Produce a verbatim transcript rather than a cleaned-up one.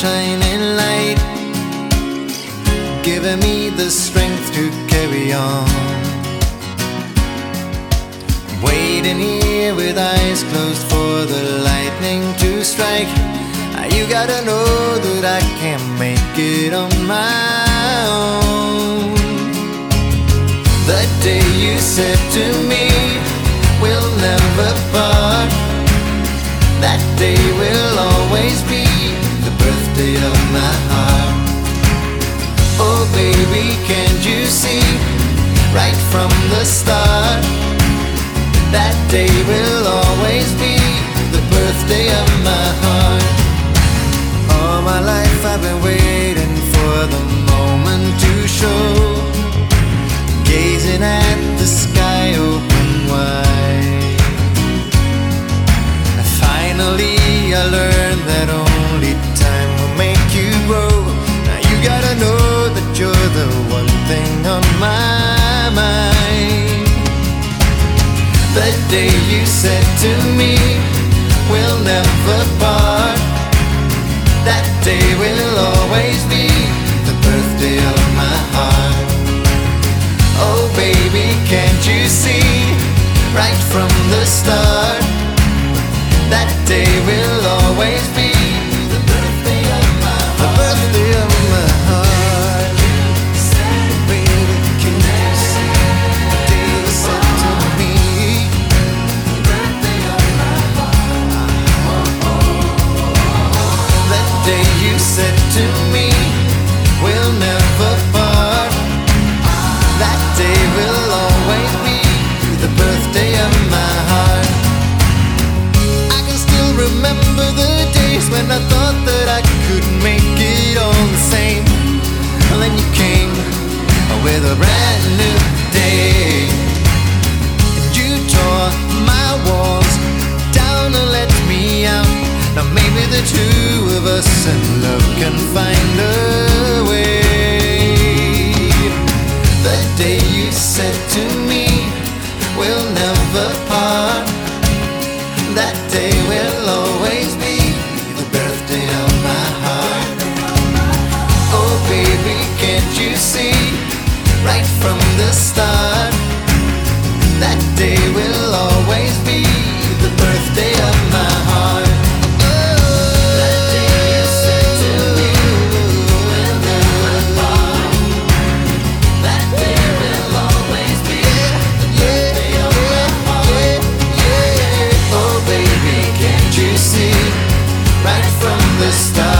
shining light, giving me the strength to carry on. Waiting here with eyes closed for the lightning to strike. You gotta know that I can't make it on my own. The day you said to me, we'll never part, that day will always be the birthday of my heart. Oh baby, can't you see, right from the start, that day will always be the birthday of my heart. All my life I've been waiting for the moment to show, gazing at the sky open wide. Finally I learned that only time will make you grow. Now you gotta know that you're the one thing on my mind. The day you said to me, we'll never part, that day will always be the birthday of my heart. Oh baby, can't you see, right from the start, that day will always be the birthday of my heart. The birthday of my heart. Baby, can you see, the day you said to me, the birthday of my heart. That day you said to me, we'll never part, that day will always be the birthday of my heart. I can still remember the days when I thought that I could make it all the same, and then you came with a brand new day, and you tore my walls down and let me out. Now maybe the two of us in love can find a way. The day you said to me, we'll never part, that day will always be the birthday of my heart. Oh baby, can't you see, right from the start, that day will always be the birthday of my heart. Right from the start.